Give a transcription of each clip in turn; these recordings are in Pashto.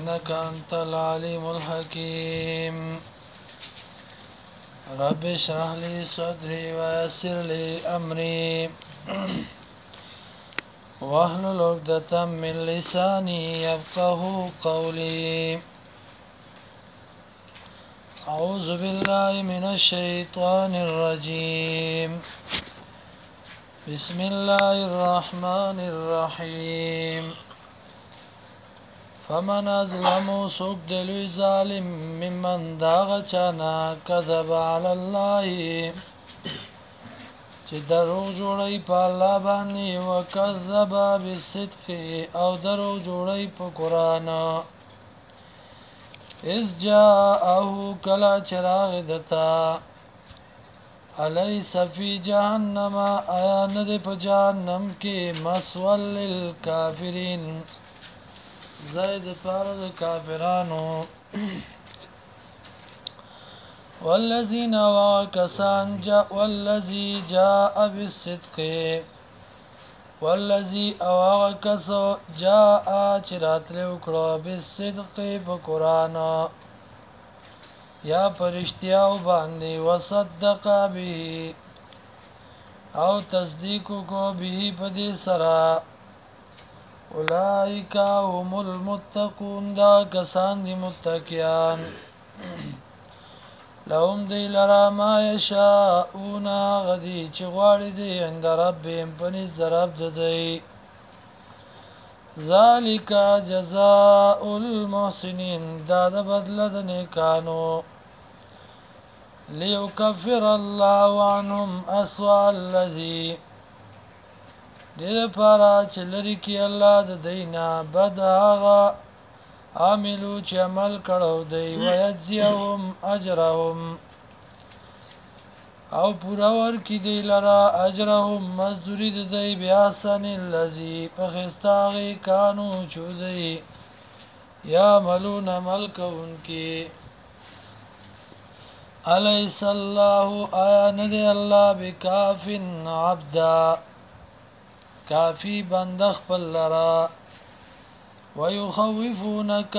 إنك أنت العليم الحكيم رب اشرح لي صدري ويسر لي أمري واحلل عقدة من لساني يفقه قولي أعوذ بالله من الشيطان الرجيم بسم الله الرحمن الرحيم فمن أظلم سوک دلوی ظالم ممن داغ چانا کذب علی الله چې دروغ جوړی په الله باندې وکذب بالصدق او دروغ جوړی په قرآن اذ جاءه کلا چراغ دتا الیس فی جهنم آیا ند په جهنم کې مسول للکافرین زید پارد کافرانو والذین وکسان والذی جاء بالصدق والذی اوکس جاء چراتل وکړو بالصدق په قرآن یا پرشتیاو باندې وصدق به او تصدیق کو به په دې سره اولئک هم المتقون دا کسان دي متقیان لهم دی لرا ما یشاءون غدی چې غواړي دی عند ربهم پنځ رب ددی ذالک جزاء المحسنین دا د بدله د نیکانو لیکفر الله عنهم اسوأ الذی دې لپاره چې لري کې الله د دینا بد هغه عاملو چې عمل کړو دی ويجزيهم اجرهم او پورا ورکی دی لرا اجرهم مزدوری دی بیاسن الذی پخستاغی کانو چودی یا ملون عمل کونکی علیس اللہ آیا ندی اللہ بکافن عبدا کافی بندخ پل لرا ويخوفونك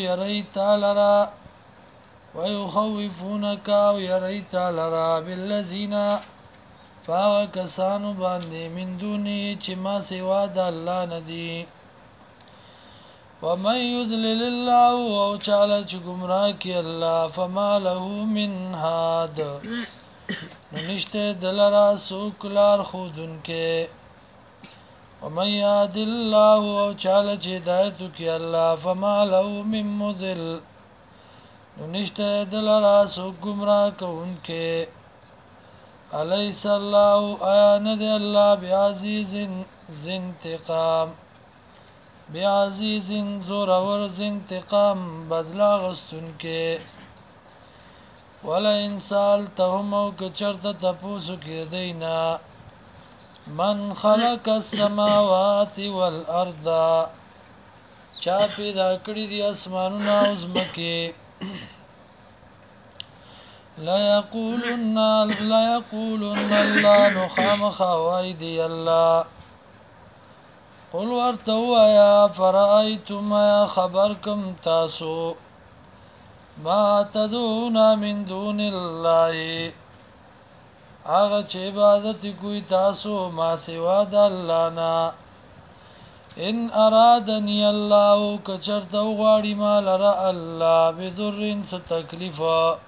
ويريت لرا بالذين فاكسانو باندې من دوني چې ما سوا د الله ندي ومن يضلل الله او چاله چې گمراه کی الله فما له من هاد نشته دلرا سوک لار خودونکه ومن يهد الله او چاله چې هدایت کی الله فما له من مضل نشته دلرا سو گمراه کوونکې الیس الله آیا ند الله بعزیز انتقام بعزیز زورور انتقام بدلا غستونکې ولا انسان تهم او کچرته تپوسو کې دینا من خلق السماوات والارض چا پیدا کړی دی اسمانونه او زمکه لا يقولن الله نخام خوایدی الله قل ورتوا یا فرأيتم یا خبرکم تاسو ما تدعون من دون الله آغا چه عبادت کوئی تاسو ما سوا د الله نه ان ارادنی الله کچرت غواړي ما لرا الله بذرین س تکلیف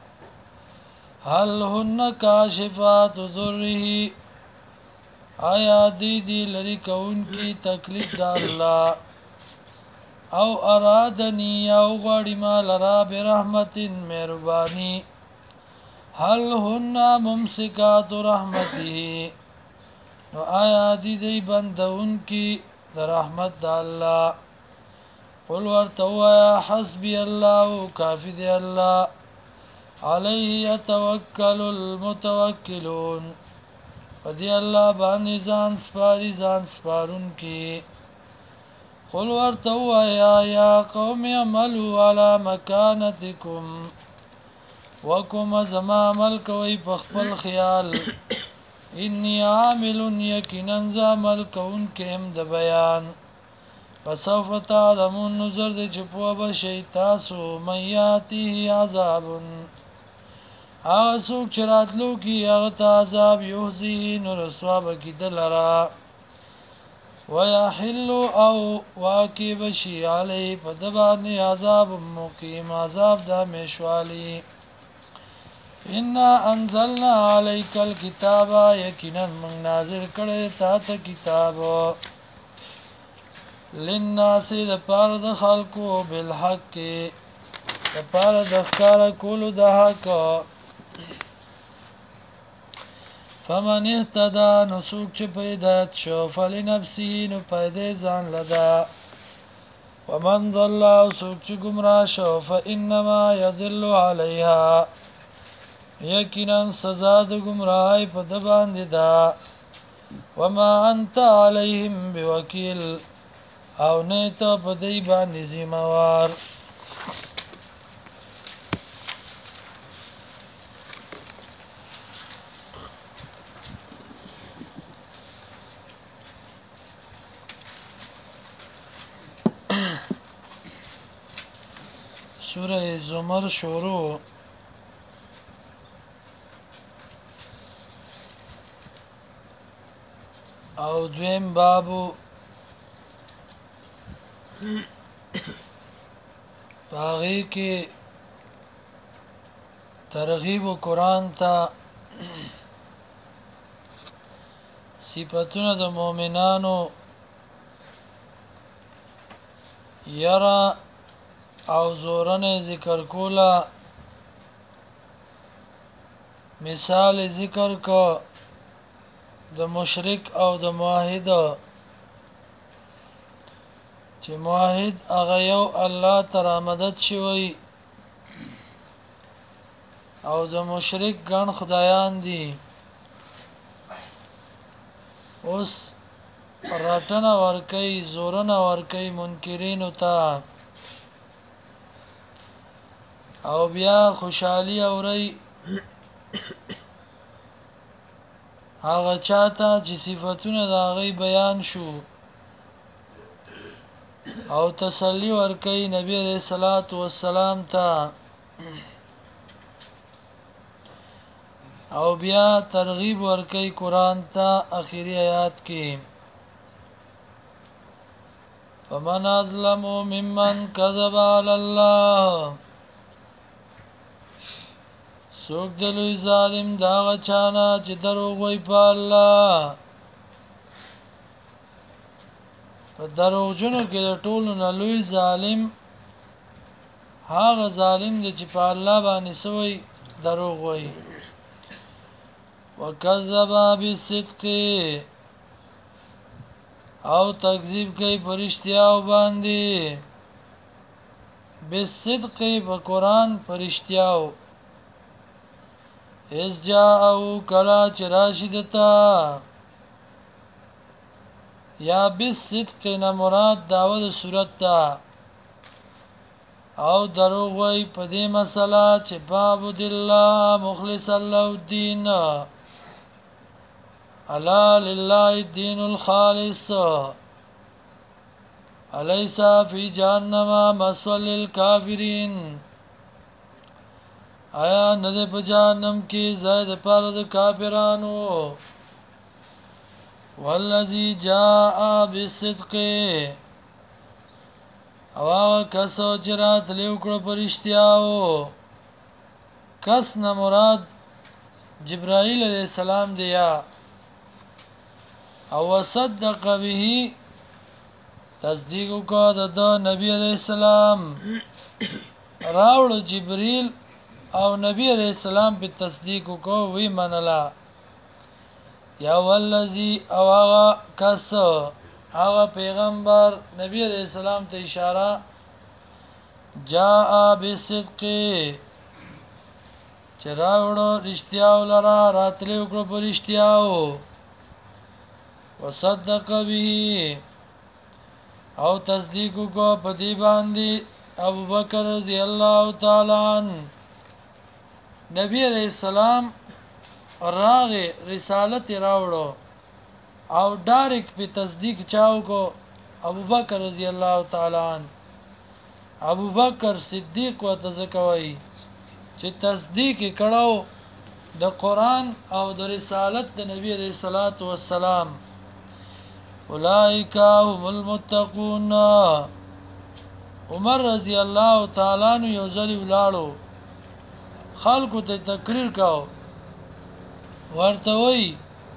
هل هن کاشفات ذره آیا دی لری کون کی تکلیف د الله او ارادنی او غواړي ما لرا برحمت مهربانی هل هن ممسکات رحمته نو آیا دی بندون کی در رحمت د الله قل ورتوا حسبي الله کافی دی الله علیه يتوکل المتوکلون پدې الله باندې ځان سپارون کی قل ورتوا یا قوم اعملوا على مكانتكم وکم زما عمل کوي په خپل خیال انی عامل یقینا عمل کون کهم د بیان فسوف تعلمون نظر دی چې پوه بشئ تاسو من یاتیه عذاب هغه څوک چې راتلو کی هغه ته عذاب یحزیه نو رسوا به کی دلرا ويحل او واقع بشي علی فدبانی عذاب مقیم عذاب د همیشوالی ان انزلنا عليك الكتاب یقینا من نازل کړه تا ته کتاب للناس د پاره د خلقو بالحق د پاره د ښکار کولو د حق فمن اهتدى نسوک چې پیدات شو فلنفسه نو پیدا ځان لدا ومن ضل او سوک چې گمراه شو فانما يضل عليها یقینا سزا د گمراهی په د باندې ده وما انت عليهم بوکیل او نه ته په دې باندې ذمہوار سورہ زمر شروع او دویم بابو باغی کې ترغیب قرآن ته صفاتونه د مؤمنانو یرا او زورن ذکر کولا مثال ذکر کو د مشرک او د موحد چې موحد هغه یو الله تعالی مدد شوی او د مشرک ګڼ خدایان دي اوس رټنه ورکی زورنه ورکی منکرین ته او بیا خوشحالی اوري هغه چاته چې صفاتونه د هغه بیان شو او تسلی ورکي نبی عليه الصلاه والسلام ته او بیا ترغیب ورکي قران ته اخیری آیات کې فمن ظلم ممن كذب على الله سوک دلوی ظالم داغ چانا چې دروغ وی په الله په دروغ جنو کې د ټولو نه لوی ظالم هغه ظالم دی چې په الله باندې سوی دروغ وی وکذب بالصدق او تکذیب کوي پرشتیاو باندې بالصدق په قران پرشتیاو اس جاءو کلا چراشدتا یا بالصدق نه مراد داود صورت تا او دروغ وی په دې مسله چې باب الله مخلص الله الدين الا لله الدين الخالص اليس في جهنم مثوى للكافرين آیا نه د جهنم کې زائد پر د کافرانو والذي جاء بالصدق او کسو جرات لیوکړو پرشتیاو کس نه مراد جبرائیل علیہ السلام دی او صدق به تصدیق کو د نبی علیہ السلام راوړ جبرائیل او نبی علیہ السلام په تصدیق کو وی منلا یا والذی او هغه کس هغه پیغمبر نبی علیہ السلام ته اشاره جاء بالصدق چراوړو رښتیاو لرا راتلو کړو په رښتیاو وصدق به او تصدیق کو په دی باندې ابو بکر رضی الله تعالی عنہ نبی علیہ السلام راغه رسالت راوړو او ډایرک په تصدیق چاو کو ابو بکر رضی الله تعالی عنہ ابو بکر صدیق وتزکوي چې تصدیق کړهو د قران او د رسالت د نبی عليه الصلاه والسلام اولئک هم المتقون عمر رضی الله تعالی عنہ یو ځل ولاړو خلکو ته تقریر کاو ورته وی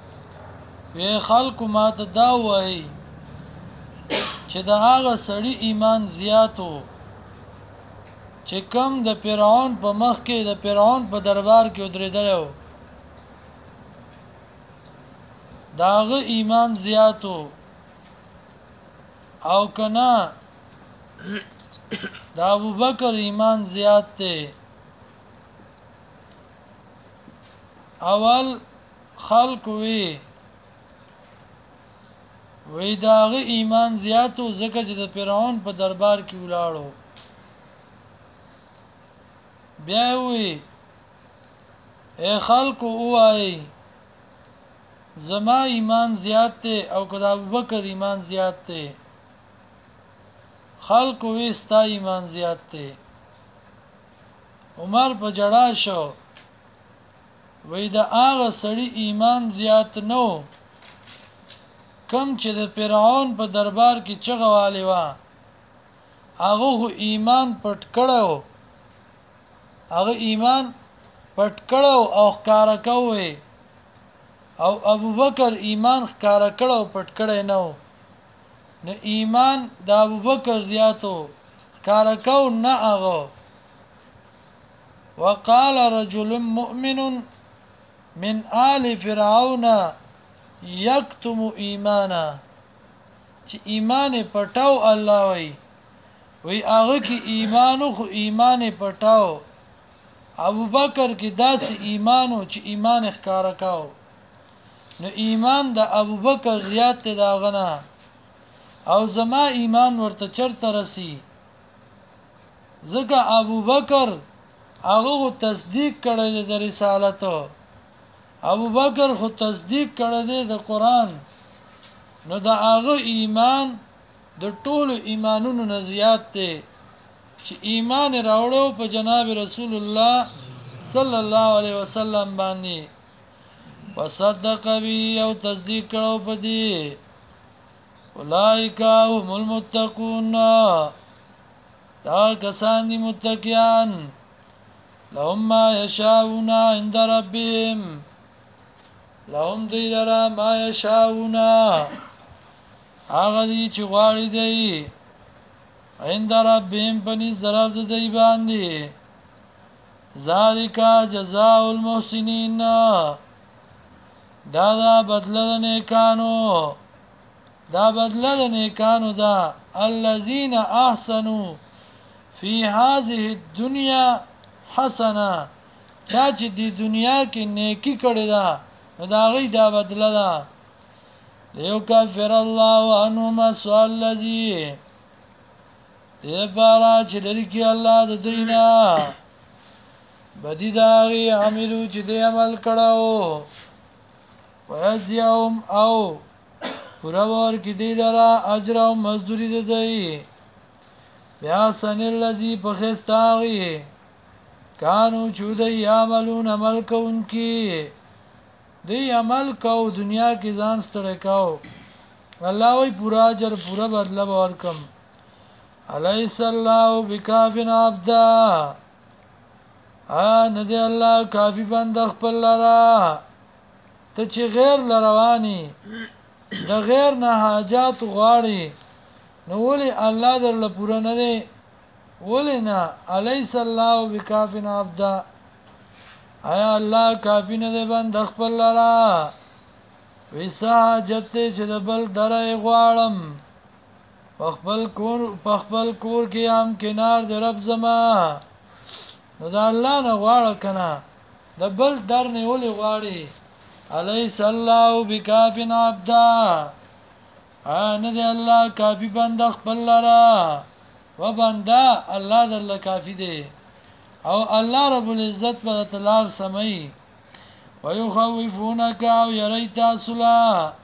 خلکو ماته دا وایي چې دا هغه سړی ایمان زیاتو چې کم د فرعون په مخ کې د فرعون په دربار کې ودرېدلو داغه ایمان زیاتو او کنا دا ابو بکر ایمان زیات ته اول خلق وی داغه ایمان زیاتو ځکه چې د فرعون په دربار کې ولاړو بیا وی اے خلق وای زما ایمان زیات ته او کدا ابوبکر ایمان زیات ته خلق وی ستا ایمان زیات ته عمر په جړا شو وی دا هغه سړی ایمان زیات نو کم چې د فرعون په دربار کې چغوالی و هغه ایمان پټ کړو هغه ایمان پټ کړو او ښکارا کوي او ابوبکر ایمان ښکارا کړو پټ کړی نو نو ایمان د ابوبکر زیاتو ښکارا کو نه هغه وقال رجل مؤمن من آل فرعون یکتم ایمانا چې ایمان پټاو الله وی هغه کې ایمانو خو ایمان پټاو ابو بکر کې داس ایمانو چې ایمان ښکارا کاو نو ایمان د ابو بکر زیات ته دا غنا او زما ایمان ورته چرته رسی ځکه ابو بکر هغه تصدیق کړی د رسالت ابو بکر خو تصدیق کړی دی د قران نو دا هغه ایمان د ټولو ایمانونو نه زیات دی چې ایمان راوړو په جناب رسول الله صلی الله علیه وسلم باندې وصدق به او تصدیق کړو په دې اولئک هم المتقون دا کسان دي متقیان لهم ما یشاءون عند ربهم لهم دی لرا ما یشاءون هغه دي چې غواړي دی عند ربهم پنځ درب دی باندې ذالک جزاء المحسنین دا بدله نیکانو دا بدله نیکانو دا الذين احسنوا فی هذه الدنيا حسنه چا چې دی دنیا کې نیکی کړی دا دا غي دا بدله ده لیو کفر الله عنهم سوء الذی دې بارا چې لري کې الله د دینا بدی دا غي عملو چې دې عمل کړو ويزيهم او پرور کې دې درا اجر او مزدوری ده دی بیا سن الذی بخستاغي کانو چودی عملون عمل کوونکی دی عمل کو دنیا کې ځان ستړی کو الله وی پورا اجر پورا بدله ورکم الیس الله بکافن عبدا ان دی الله کافی بند خپل لرا ته چې غیر لروانی د غیر نه حاجات غواړي نو ولی الله درله پورا نه دی ولی نه الیس الله بکافن عبدا آیا الله کافی نه دی بند خپل لرا ویسا جته چې د بل درې غواړم خپل کور کې هم کنار د رب زما نو دا الله نه غواړه کنه د بل در نه ولي غواړي الیس الله بکافن عبدا ان دی الله کافی بند خپل لرا و بندا الله در کافی دی او الله رب العزت په تلار سمي ويخوفونك او يريت سلا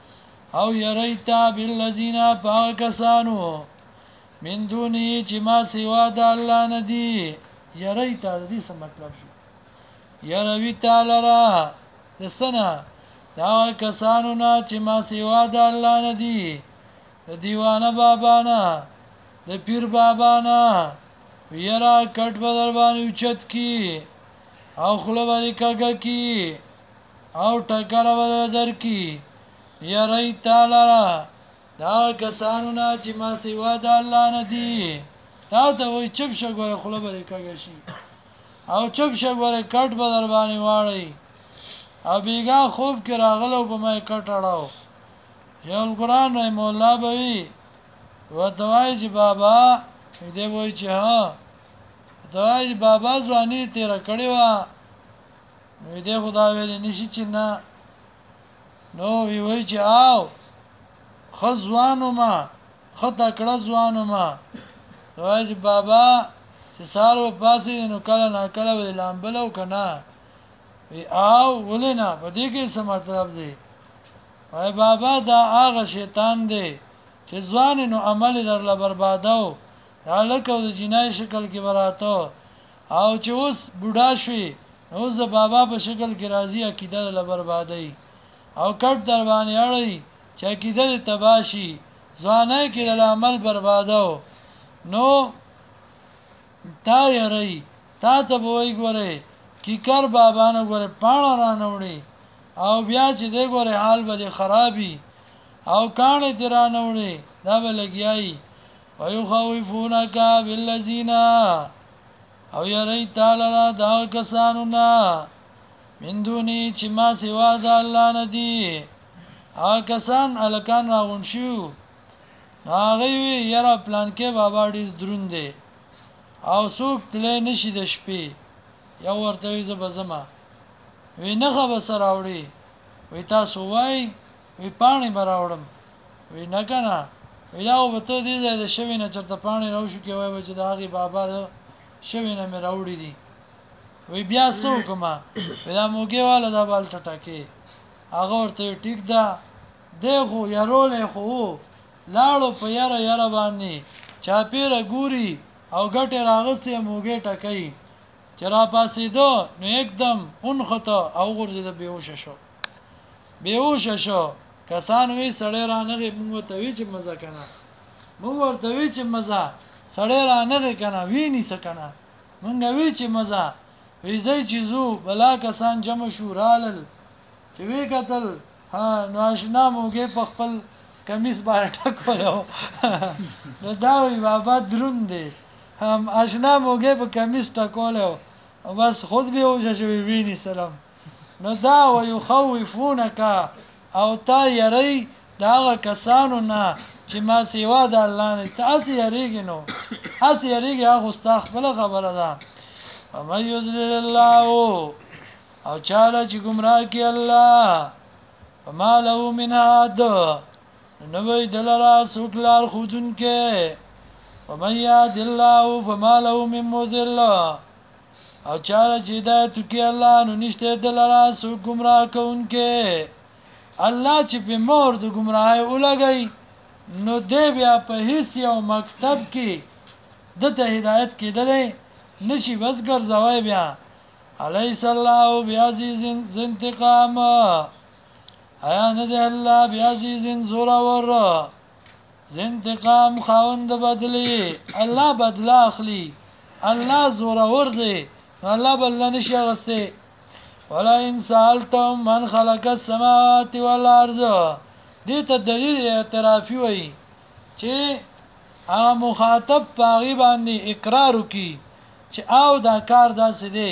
او یریتا بالذین پاکسانو من دونی چې ما سوا د الله ندی یریتا د دې څه مطلب شو یروي تعالی را د سنا دا کسانو نه چې ما سوا د الله ندی د دیوانه بابا نه د پیر بابا نه ویرا کټ بدل باندې اوچت کی او خله باندې کګه کی او ټکر بدل در کی یری تعالی را دا کسانو نه چې ما سوا د الله ندی دا ته وای چپ شګوره خله باندې کګه شي او چپ شګوره کټ بدل باندې واړی او بیګا خوب کې راغلو په مې کټ اړاو یو قرآن نه مولا بوي و دوای چې بابا دې وای چې ها دوای بابا ځواني تیر کړي وا نو دې خدا ویل نشي چې نه نو وی چې آو خزوانو ما خطا کړه ځوانو ما دوای چې بابا چې سارو پاسې نو کله نه کله ویل لامبلو کنه وی آو ولنا په دې کې څه مطلب دی وای بابا دا هغه شیطان دی چې ځوان نو عمل درله برباداو لکه د جنای شکل کې براته او چې اوس بوډا شوی اوس د بابا په شکل کې راضی عقیده له بربادي او کټ در باندې اړي چې عقیده تباشي ځوانای کې د عمل برباداو نو تا یری تا ته وای ګوره کی کر بابا نه ګوره پاڼه را نوړي او بیا چې دې ګوره حال به خرابي او کانه تیرا نوړي دا به لګیای ويخوفونك بالذين او یری تعالی دا کسانو نا من دونی چې ما سوا د الله ندی هغه کسان الکان راغون شو هغه وی یاره پلان کې بابا ډیر دروند دی او څوک تلې نشي د شپې یو ورته وی زبزما وی نه خبر سره راوړي وی تاسو وای وی پانی براوړم وی نه کنه ویلاو به ته دې د شوی نه چرته پانی راو شو کې وای چې د هغه بابا د شوی نه مې راوړي دي وی بیا سو کما دا موګه والا دا بال ټټکه هغه ورته ټیک دا دغه یارولې خو لاړو په یاره باندې چاپیره ګوري او ګټه راغسته موګه ټکای چې را پاسې دو نو एकदम اون خطا او ورزه بیهوش شو کسان وی سړی را نغې مونږ ته وی چې مزه کنه مونږ ورته وی چې مزه سړی را نغې کنه ویني سکنه مونږ وی چې مزه وی زې چیزو بلا کسان جمع شو رالل چې وی قتل ها نو آشنا موګه په خپل کمیس باندې ټکولو نو دا وی بابا دروند دی هم آشنا موګه په کمیس ټکولو او بس خود به وجه شوی ویني سلام نو دا ويخوفونك او تا یری دا کسانو نه چې ما سیوا د الله نه تاسو یریږي نو تاسو یریږي هغه استغفر خبره ده اما یذل الله او چاله چې گمراه کی الله فما له من هاد نو وی دلرا سوکلار خودن کې ومن یاد الله فما له من مذل او چاله چې هدایت کی الله نو نشته دلرا سو گمراه کوونکې الله چې په مور د گمراهي ولګي نو دی بیا په هیڅ یو مکتب کې د ته هدایت کېدلې نشي بس ګرځوي بیا الیس الله بیاعزیز انتقام ایا نه دی الله بیاعزیز زور ور انتقام خوند بدلی الله بدلا اخلي الله زور ور دی الله بل نشي غسته ولا ان سالتم من خلق السماوات والارض دې ته دلیل اعترافي وای چې هغه مخاطب پاغي باندې اقرار وکي چې او دا کار داسې دی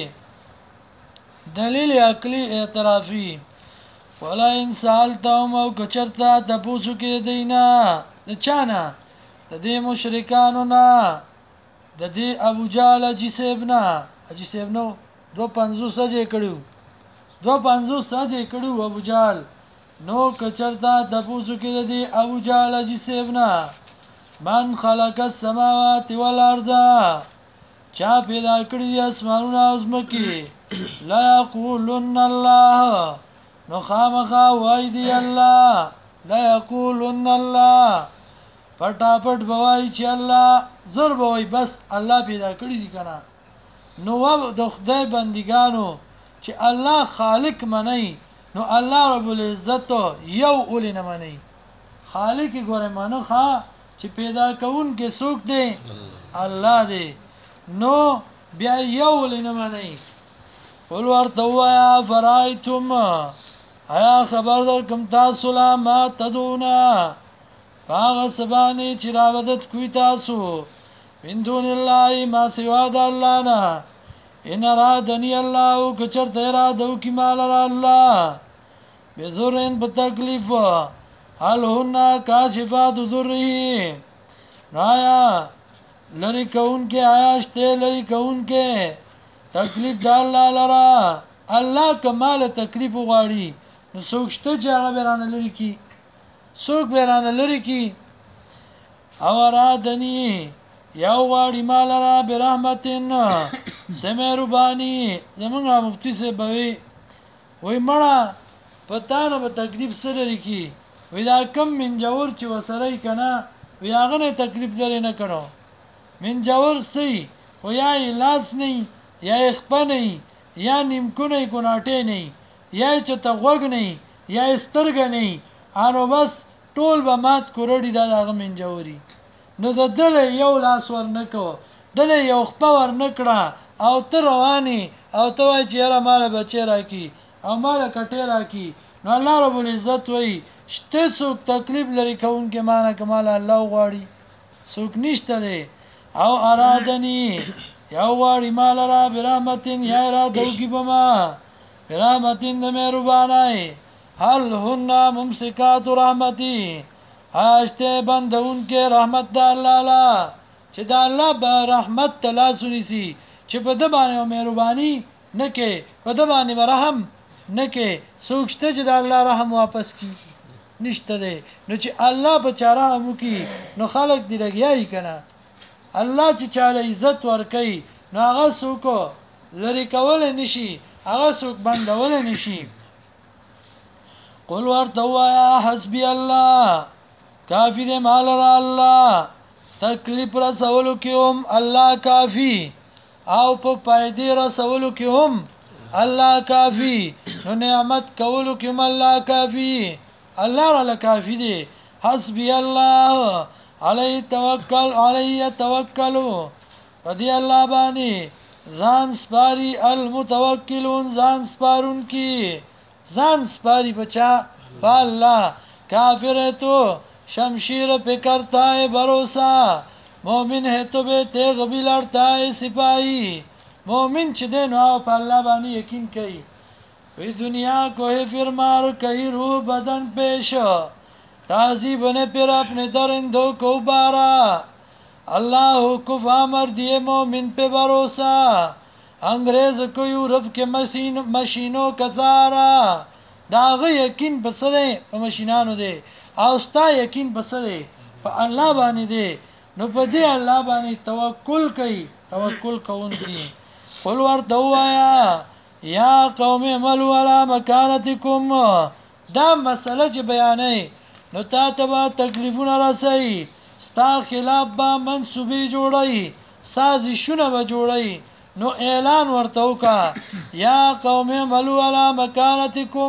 دلیل عقلی اعترافي ولا ان سالتم او کچرتا تاسو کې دینا د چانا د دې مشرکانو نه د دې ابو جهل جسبنا جسبنو 250 سجه کړو 250 سجه کړو ابو جهل نو کچرتا تاسو کې دی ابو جهل جسبنا من خلق السماوات والارض چا پیدا کړی اسمانونه او زمکي لا یقولن الله نو خامخا وای دی الله لا یقولن الله پټاپټ بوای چې الله زر بوای بس الله پیدا کړی دي کنه نو د خدای بندګانو چې الله خالق منئ نو الله رب العزت یو اول نه منئ خالق ګوره منو ښا چې پیدا کون کې څوک دی الله دی نو بیا یو اول نه منئ قل ورته وایا فرایتم آیا خبر در کوم تاسو لا ما تدونا هغه سبانه چې راودت کوي تاسو من دون الله ما سوا د الله نه ان ارادنی الله کچر تیرا دو کی مال را الله بذرن بتکلیف هل هن کاشفات ذره رایا لری کون کې آیاشته لری کون کې تکلیف د الله لرا الله کمال تکلیف غواړي نو سوچته چې هغه بیرانه لري کی څوک بیرانه لري کی او ارادنی یو غواړي مال را برحمتن سمهربانی زمونږه مفتی سے بوي وای مړه پتا نه په تکلیف سره لري کی وای دا کم من جوور چې وسره کنا وی هغه نه تکلیف لري نه کړو من جوور سي خو یا لاس نه یا خپه نه یا نیمکونه ګناټه نه یا چې تغوګ نه یا سترګ نه انو بس ټول به مات کورړي دا هغه من جووري نو د دل یو لاس ور نکو دل یو خپه ور نکړه او تر رواني او ته وای چې را مال بچی راکی او مال کټی راکی نو الله رب العزت وای شته څوک تکلیف لري کون کې معنا کمال الله غواړي څوک نشته دی او ارادنی یو غواړي مال را برحمتین یا را دوکی بما برحمتین د مهربانای هل هن ممسکات رحمتی هاشته بندون کې رحمت د الله لا چې د الله به رحمت تلاسونی سي چې په د باندې مهرباني نه کې په د باندې رحم نه کې سوچته چې د الله رحم واپس کی نشته دی نو چې الله په چاره مو کی نو خلق دی لګیای کنه الله چې چاله عزت ور کوي نو هغه څوک لری کول نشي هغه څوک بندول نشي قل ورته وایا حسبی الله کافی دې مال را الله تکلیف را سوالو کې هم الله کافی او په پایدې را سوالو کې هم الله کافی نو نعمت کولو کې هم الله کافی الله را کافی دی حسبی الله علی توکل علی توکلوا پدې الله باندې ځان سپاری المتوکلون ځان سپارون کی ځان سپاری بچا الله کافر ہے تو शमशीर पे करता है भरोसा मोमिन है तो बे तेग भी लड़ता है सिपाही मोमिन चदे नो आप अल्लाह बानी यकीन कई वे दुनिया को है फिर मार कई रूह बदन पेश ताजी बने फिर अपने दरिंदों को बारा अल्लाह को फामर दिए मोमिन पे भरोसा अंग्रेज को यूरोप के मशीनों का सहारा दाग यकीन बसदे मशीनानो दे او ستا یقین بسره په الله باندې دی نو په دې الله باندې توکل کوي توکل کوونکی قل ورته وایا یا قوم اعملوا على مكانتكم دا مسله چې بیانې نو تا ته تکلیفونه راسي ستا خلاف به منسوبي جوړي سازشونه به جوړي نو اعلان ورته وکا یا قوم اعملوا على مكانتكم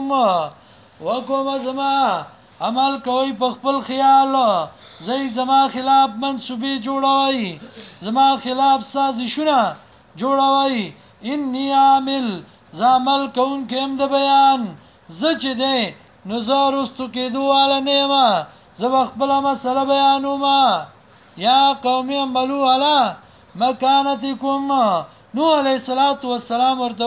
وقوم زما عمل کوي په خپل خیال زئی زما خلاف منسوبي جوړوي زما خلاف سازشونه جوړوي انی عامل زعمل کون کېم د بیان زچ دې نظر واستو کېدو والا نیمه زب خپل مسله بیانوما یا قوم عملوا علی مکانتکم نو علیہ الصلوۃ والسلام ورته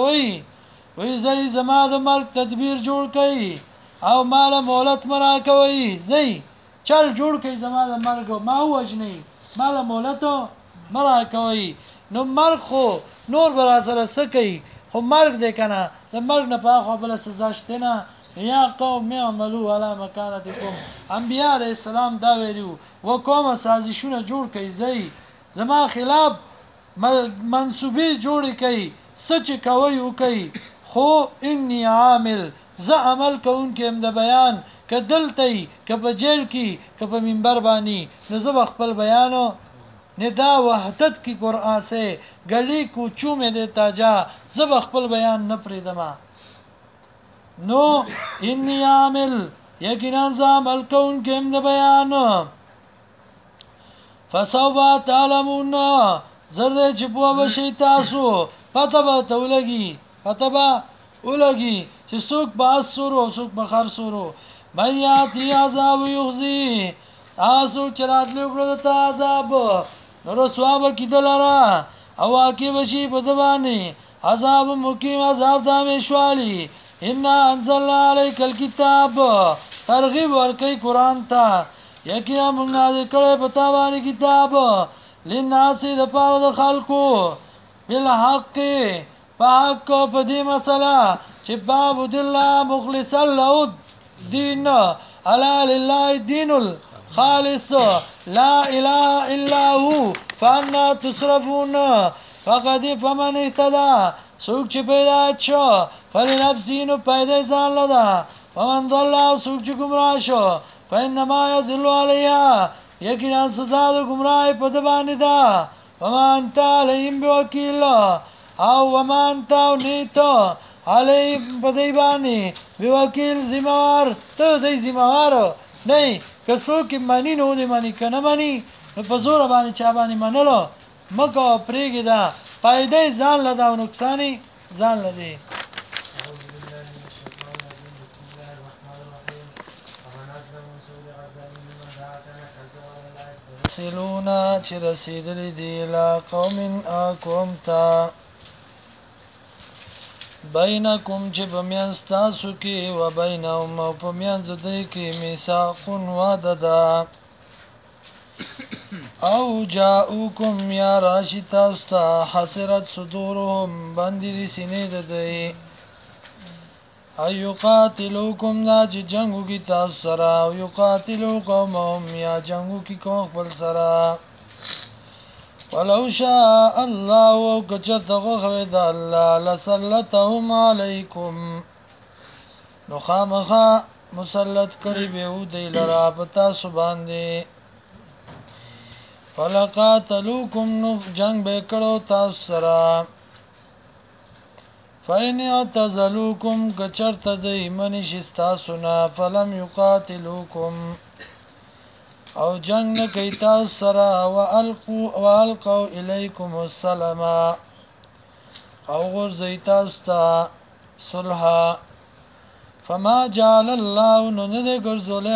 وی زئی زما د مرګ تدبیر جوړ کړي او مال مولت مرا کوي زئی چل جوړ کړي زما د مرګ ما وجنی مال مولت مرا کوي نو مرګ خو نور برا سره سکی خو مرګ دې کنه د مرګ نه په خو بل سزا شته نه یا قوم اعملوا على مكانتكم انبیاء علیہ السلام دا ویلو وقوم سازشونه جوړ کړي زئی زما خلاف منسوبي جوړ کړي سچ کوي او کوي خو انی عامل ز عمل کون کې د بیان که دلته ای که په جیل کې که په منبر باندې نو زه خپل بیانو ندا وحدت کی قرآن سے گلی کوچو میں دیتا جا زب خپل بیان نه پریدما نو انی عامل یقینا عمل کون کم د بیان فسوف تعلمون زرد چې په وشي تاسو پته به تولګي پته به ولګي چې څوک باسور او څوک بخار سورو میاتی عذاب یخزی تاسو چراتلو کړو ته عذاب نو رسواب کی دلرا او کی بشی بدبانی عذاب مقیم عذاب دامشوالی ان انزلنا علیک الكتاب ترغیب ورکی قرآن تا یقینا موږ نازل کړی په تا باندې کتاب للناس د پاره د خلقو بالحق پاک په دې مسله چې باب الله مخلصا له دین الا لله دین خالص لا اله الا هو فانا تصرفون فقد فمن اهتدى سوق چې پیدا شو فلنفسه نو پیدا ځان لدا ومن ضل سوق چې گمراه شو فانما يضل عليها یقینا سزا د گمراهی په د باندې ده وما انت عليهم بوکیل او وما انت نیتو عليهم په دی باندې بوکیل ذمہوار ته دی ذمہوار نه که څوک مانی نو دی مانی کنه مانی په زور باندې چا باندې منلو مکه پریګی دا فائدې ځان لدا او نقصانی ځان لدی سلونا چې رسیدلی دی لا قوم اقوم تا بینکم چې بمیان ستاسو کې و بینهم او پمیان زدی کې میثاق وعده ده او جاءوکم یا راشی تاسو ته حسرت صدورهم باندې دي سینې د دی ایو قاتلوکم دا چې جنگو کی تاسو سره او یو قاتلو قومهم یا جنگو کی قوم خپل سره ولو شاء الله کچرته خو د الله لسلطهم علیکم نو خامخا مسلط کړي به دی لرا پتا سو باندې فلقاتلوکم نو جنگ به کړو تاسو سره فین اعتزلوکم کچرت دی منش استاسونا فلم یقاتلوکم او جنگ نکی تاسو سره والقو الیکم السلام او غرزی تاسو تا صلحا فما جعل الله نده گرزولی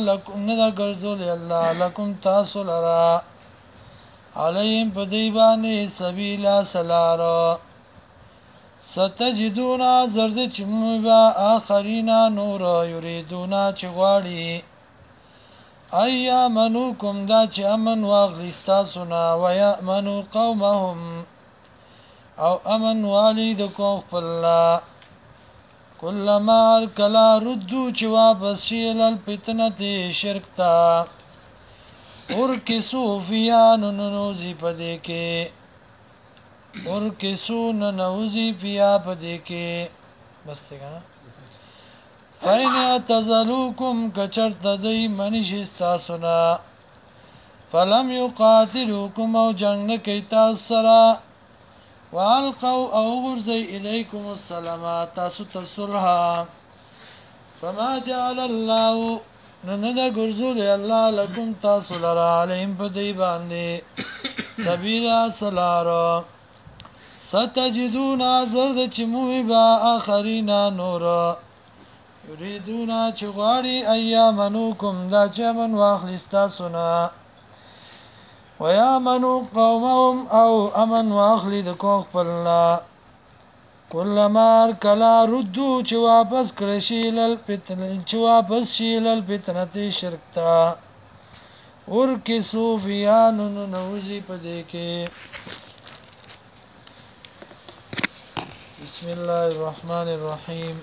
اللہ لکم تاسو لرا علیهم پدیبانی سبیلا سلارا ستجدونا زرد چموبا آخرینا نور یریدونا چغواړي ایامنوکم دا چې امن واغلیستاسونا ویامنو قومهم او امن والد کو خپللا کلما کلا ردو چې واپس شي للفتنه شرک تا ورکسو فیانو نوزی پدې کې ورکسو نوزی فیا پدې کې بس ته فین اعتزلوکم کچرت دی منش استاسونا فلم یقاتلوکم او جنگ نکی تاسو سره والقوا او غرزی الیکم السلام تاسو تصلحا فما جعل الله ننده گرزولی اللہ لکم تاسو لرا علیم پدی باندی سبیلا سلارا ستجدونا زرد چموی با آخرینا نورا یریدونا چغاڑی ایامنوکم دا چمن واخلستا سنا ویامنو قومهم او امن واخلد کوخ پلنا کلمار کلا ردو چې واپس کړی شي للفتنه شرک تا ورکسو فیانو نوزی پدې کې بسم الله الرحمن الرحیم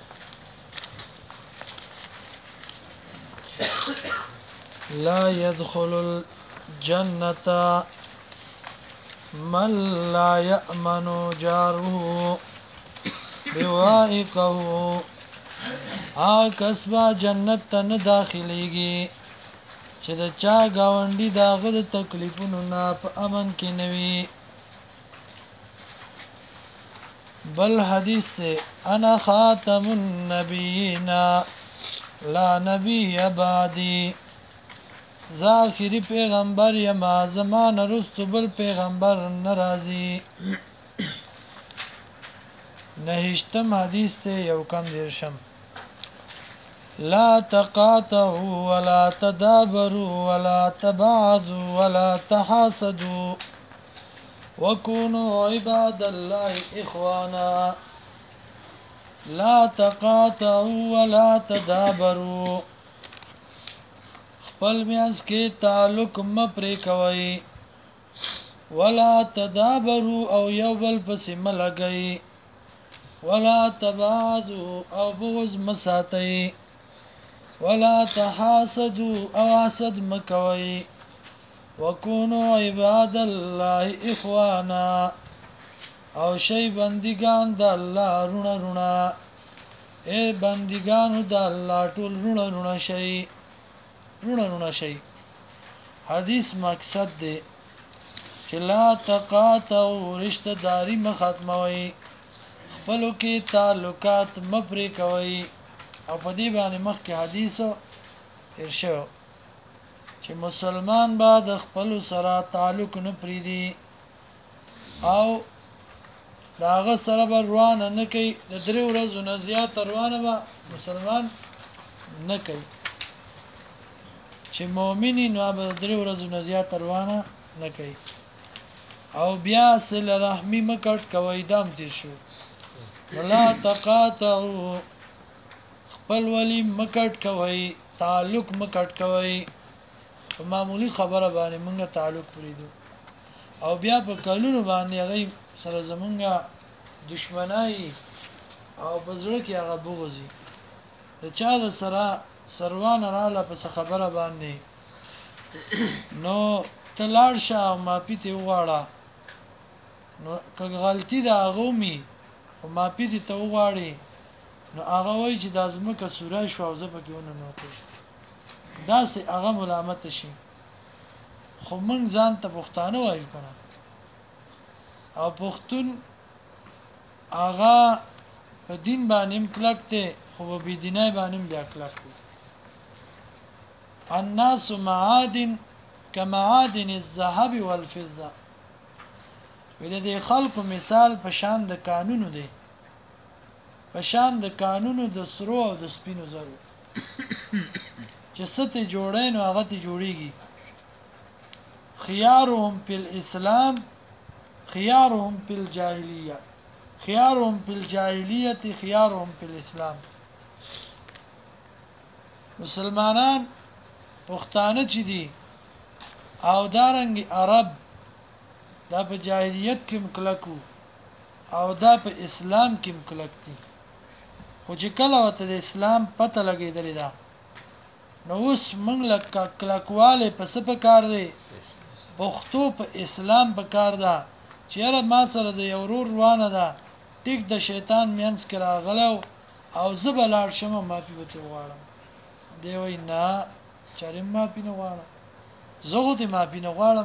لا يدخل الجنة من لا يأمن جاره بوائقه کسبا جنت ته نه داخليږي چې د چا گاونډي داغه د تکلیفونو نه په امن کې نوي. بل حدیث ته انا خاتم النبیین لا نبی بعدی، ذاخری پیغمبر یما زمان رستو بل پیغمبر ناراضی. نهشتم حدیث ته یو کم دیرشم لا تقاطعوا ولا تدابروا ولا تباعدوا ولا تحاسدوا وكونوا عباد الله اخوانا. لا تقاطعوا ولا تدابروا، خپل میانس کې تعلق مپرې کوي. ولا تدابروا او یو بل پسې ملګي. ولا تباعدوا او بغض مساتي. ولا تحاسدوا او حسد مکوي. وكونوا عباد الله اخوانا او شی بندگان د الله رونه رونه. اے بندگانو د الله ټول رونه رونه شي، رونه رونه شي. حدیث مقصد دی چې لا تقاطعوا، رشتہ داری مختموي، خپلو کې تعلقات مپرې کوي. او په دې باندې مخکې حدیثو ارشو چې مسلمان با د خپل سره تعلق نه پریدي او داغه سره روانه نه کوي. د درې ورځې نه زیات روانه به مسلمان نه کوي. چې مؤمنی نو به د درې ورځې نه زیات روانه نه کوي. او بیا صله رحمی مکټ کوي. دام تیر شو ولا تقاطعوا، خپل ولی مکټ کوي، تعلق مکټ کوي. په معمولی خبره باندې موږ تعلق پریدو او بیا په کلونو باندې هغه سره زمونږه دشمنای او بزړه کې هغه بغوزي. د چا د سره سروان رااله په خبره باندې نو تلاړ شه او معافي ته وغواړه. نو که غلطي د هغه می او معافي ته وغواړي نو هغه وایي چې د ازمکه سوره شو او زه پکې ونه نو کوم دا سه هغه ملامت شي. خو مونږ ځان ته پښتانه وایو کنه او پښتون هغه په دین باندې کلک ته خو په دینای باندې بیا کلک دی. الناس معادن كمعادن الذهب والفضه، ویل دي خلق مثال په شان د قانونو دی، په شان د قانونو د سرو او د سپینو زرو چې ست جوړای نو هغه ته جوړیږي. خيارهم في الاسلام خيارهم في الجاهليه، خيارهم في الجاهليه خيارهم في الاسلام. مسلمانان پښتانه چې دي او دارنګ عرب دا په جاهلیت کې مکلکو او دا په اسلام کې مکلک دي. خو چې کله وته د اسلام پته لګېدلې ده نو اوس موږ لکه کلکواله په څه په کار دی؟ پښتو په اسلام په کار ده. چیرې ما سره د یو ورور روانه ده ټیک د شیطان مینس کې راغلو او زه به لاړ شم معافي وته غواړم. دی وای نه چارې معافي نه غواړم، زه خو دې معافي نه غواړم.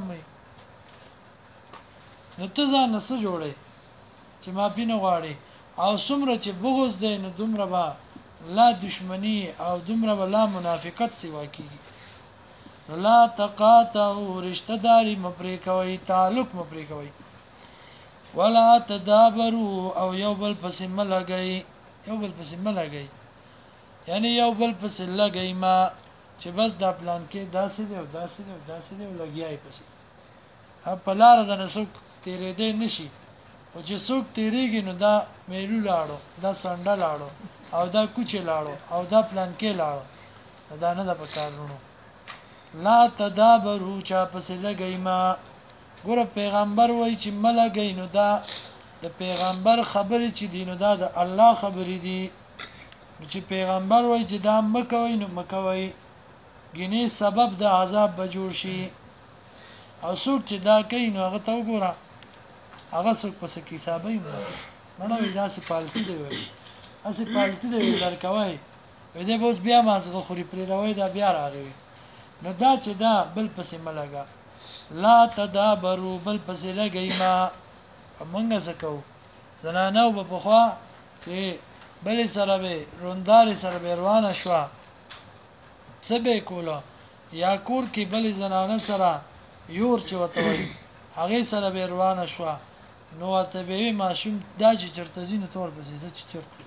نو ته ځان نه څه جوړې چې معافي نه غواړي او څومره چې بغض دی نو دومره به لا دشمنی او دومره به لا منافقت سوا کیږي. لا تقاطعوا، رشتہ داری مپرې کوي، تعلق مپرې کوي. ولا تدابروا او یو بل پسې ملګي، یو بل پسې ملګي یعنی یو بل پسې لګي ما چې بس دا پلان کې داسې دی او داسې دی او داسې دی لګیای پسې په لار د نسوک تیرې دی نشي. او چې څوک تیریږي نو دا میلو لاړو، دا سنډه لاړو او دا کوچه لاړو او دا پلان کې لاړو، دا نه د پکارونو. لا تدابروا چا پسې لګی ما. ګوره پیغمبر وای چې ملګی نو دا د پیغمبر خبرې چې دي نو دا د الله خبرې دي. چې پیغمبر وای چې دا مکوي نو مکوي ګینه سبب د عذاب به جوړ شي. او څوک چې دا کوي نو هغه ته وګوره هغه څوک پس کې حسابي نه وي دا سي پالتي دی وي اسی پالتی دی درکوي دې بوس بیا مازغه خوري پرې راوي دا بیا راغوي نو دا چې دا بل پسې ملګا لا تدابروا بل پسې لګی ما موږ زکو زنانو په خوا چې بل سره به روندار سره به روانه شو سبه کوله یا کور کې بل زنانه سره یور چې وته وي هغه سره به روانه شو نو ته به ماشوم دا چې چرته زینې تور پسې چې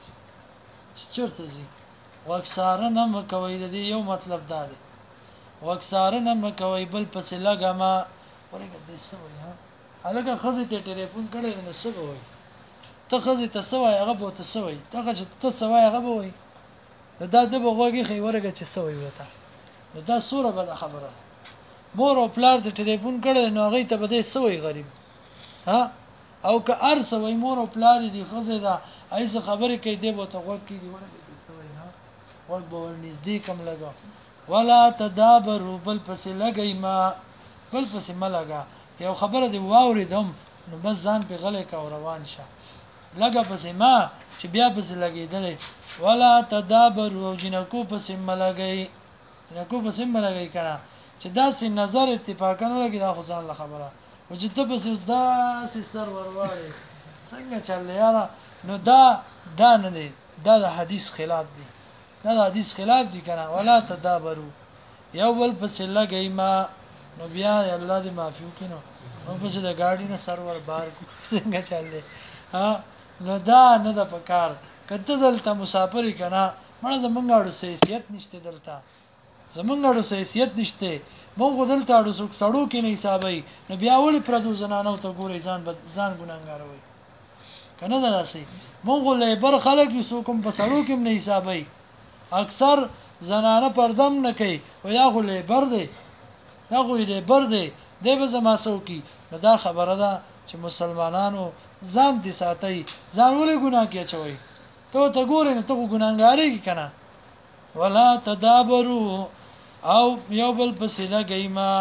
چرته زی واکثار نه مکوي د دې یو مطلب دا دی واکثار نه مکوي بل پسې لګما ورګه دې سوي ها هغه خزه ته ټلیفون کړي نو څه وایي ته خزه ته سوي هغه به ته سوي ته چې ته سوي هغه به وایي دا د بغوږی خې ورګه چې سوي وته نو دا سوره به خبره مور او پلار ته ټلیفون کړي نو هغه ته به دې سوي غریب ها او که ارسه وای مور او پلار دي خزه دا ایسه خبره کوي دی به ته وګ کې دی ورګه سوي ها وګ به ورنږدې کم لګا ولا تدابروا بل پس لګی ما بل پس ملګا یو خبره دی واوریدم نو بس ځان په غلې کا روان شه لګا پس ما چې بیا پس لګیدلې ولا تدابروا جنکو پس ملګی جنکو پس ملګی کړه چې داسې نظر اتفاقا نه لګی دا خو ځان خبره او چې ته پس داسې سر ورواړي څنګه چل یاره نو دا نه دی دا د حدیث خلاف دی دا د حدیث خلاف دی کنه ولا تدابروا یو بل پس لګی ما نو بیا الله دې معافي وکړي نو پس د ګاډي نه سرور بار څنګه چلې ها نو دا نه د پکار کته دلته مسافر کنا مړه زمونږاړو حیثیت نشته دلته زمونږاړو حیثیت نشته مونږ دلته اړو سړو کې نه حسابي نو بیا ولې پردو زنانو ته ګورې ځان ګناګار وي کنه دا سي مونږ له بر خلک یو کوم په سړو کې نه حسابي اکثر زنانه پردم نه کوي او یا خو له بر دی دا خو له بر دی دی به زما سوکي نو دا خبره ده چې مسلمانانو ځان دي ساتي ځان ولې ګناه کې چوي ته ګورې نه ته ګناګارې کی کنه ولا تدابروا او یو بل پسې لګی ما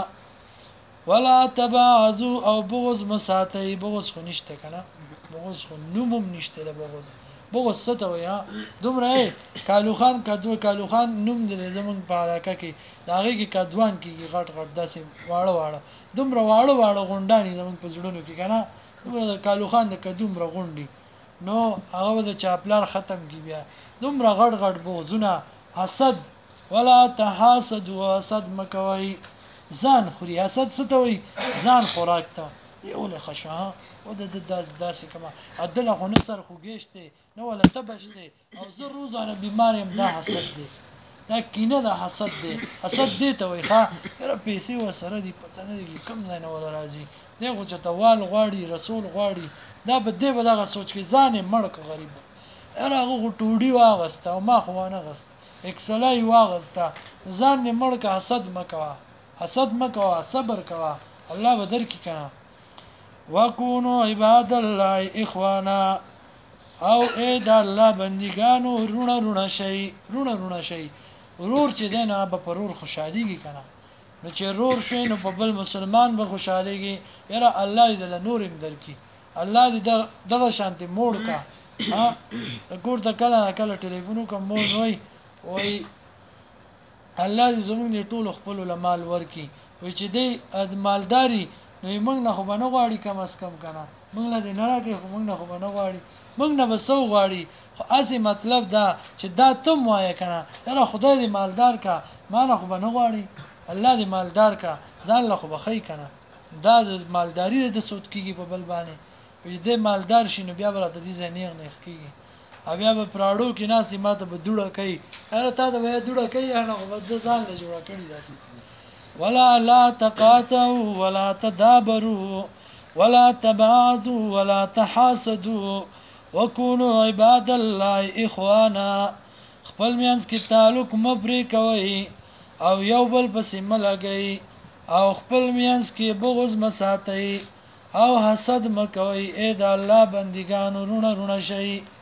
ولا تبعضوا او بغض مساتي بغض خو نشته کنه بغض خو نومم نشته د بغض څه ته ویا دومره کالو خان نوم د زمون په علاقه کې داغه کې کدوان کې غټ داسې واړه دومره واړه غونډانی زمون په زړونو کې کنه دومره کالو خان د کدومره غونډي نو هغه د چاپلار ختم کی بیا دومره غټ بوزونه حسد ولا تحاسدوا حسد مکوي ځان خوري حسد څه ته وي ځان خوراک ته یوله خشا او د داسې کما عدل خو نصر خو گشته نو ولا تبشته او زه روزانه بیمارم دا حسد دی دا کینه دا حسد دی ته وي ښا را پیسې وسره دی پته نه دی کم نه ولا راځي دغه چتوال غواړي رسول غواړي دا به دغه سوچ کې ځان مړک غریب هغه ټوډي واغسته او ما خو نه غست اکسلای واغسته ځان مړک حسد مکوا صبر کوا الله به درکې کنه وکونو عباد الله اخوانا او اې د الله بندګانو رونه شي ورور چې دینه به پرور خوشاليږي کنه نو چې رور شي نو په بل مسلمان به خوشاليږي یاره الله دې له نور درکې الله دې دغه شانتي موړ کا ها ګور ته کله ټلیفون کوم مو وای الله دې زموږ ټول خپل مال ورکي وای چې دې مالداري نو موږ نه خو نه غواړي کم اس کم کنه موږ نه نه راکې خو موږ نه خو نه غواړي موږ نه بسو غواړي خو اسی مطلب دا چې دا تم وای کنه یاره خدای دې مالدار کا ما نه خو نه غواړي الله دې مالدار کا ځان له خو بخی کنه دا د مالداری د سود کیږي په بل باندې دې مالدار شینو بیا ورته دې زنیغ نه کیږي بیا به پراړو کې ناسې ماته به دوړه کوي اره تا ته به دوړه کوي نه خو بد ځان له جوړه کړی داسې ولا لا تقاتعوا ولا تدابروا ولا تباعدوا ولا تحاسدوا وكونوا عباد الله اخوانا خپل میانس کې تعلق مبري کوي او یو بل پسې ملګي او خپل میانس کې بغض مساتي او حسد مکوي اې د الله بندګانو رونه شي